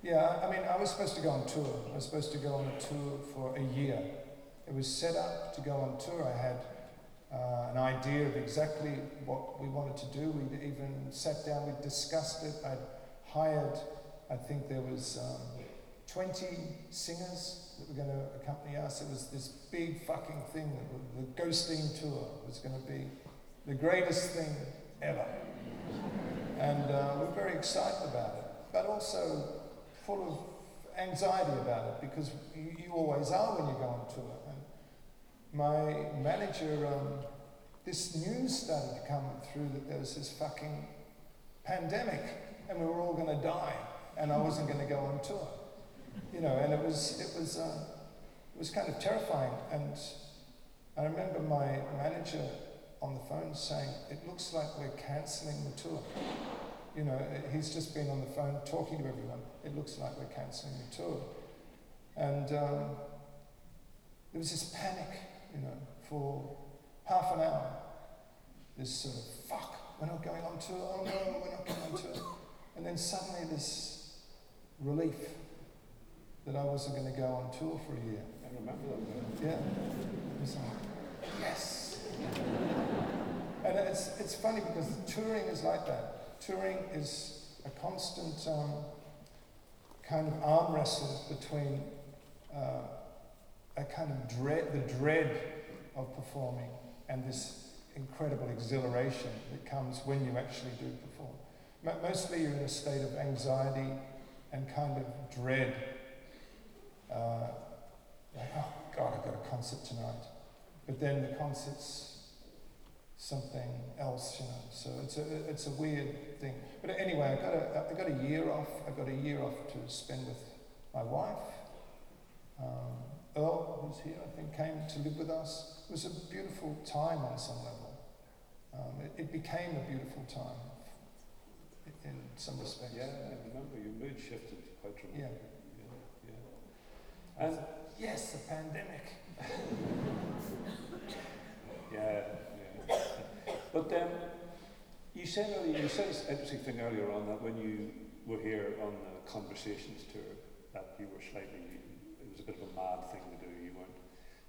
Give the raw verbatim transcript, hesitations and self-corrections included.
Yeah, I mean, I was supposed to go on tour. I was supposed to go on a tour for a year. It was set up to go on tour. I had uh, an idea of exactly what we wanted to do. We'd even sat down, we discussed it. I'd hired, I think there was um, twenty singers that were going to accompany us. It was this big fucking thing. The Ghosteen tour was going to be the greatest thing ever. And uh, we're very excited about it, but also full of anxiety about it, because you, you always are when you go on tour. And my manager, um, this news started to come through that there was this fucking pandemic and we were all going to die and I wasn't going to go on tour. You know, and it was, it was, uh, it was kind of terrifying. And I remember my manager on the phone saying, "It looks like we're cancelling the tour." You know, he's just been on the phone talking to everyone. It looks like we're cancelling the tour. And um, there was this panic, you know, for half an hour. This sort of, fuck, we're not going on tour, oh no, we're not going on tour. And then suddenly this relief that I wasn't going to go on tour for a year. I remember that. Yeah. It was like, yes. And it's, it's funny because touring is like that. Touring is a constant um, kind of arm wrestle between uh, a kind of dread, the dread of performing, and this incredible exhilaration that comes when you actually do perform. M- mostly you're in a state of anxiety and kind of dread. Uh, like, oh God, I've got a concert tonight. But then the concert's something else, you know. So it's a it's a weird thing. But anyway, I got a I got a year off. I got a year off to spend with my wife. Um, Earl, who's here, I think, came to live with us. It was a beautiful time on some level. Um, it, it became a beautiful time in some respects. Yeah, I remember your mood shifted quite dramatically. Yeah. Yeah, yeah. And yes, the pandemic. yeah, yeah. But then um, you said earlier, you said this interesting thing earlier on that when you were here on the Conversations tour, that you were slightly, it was a bit of a mad thing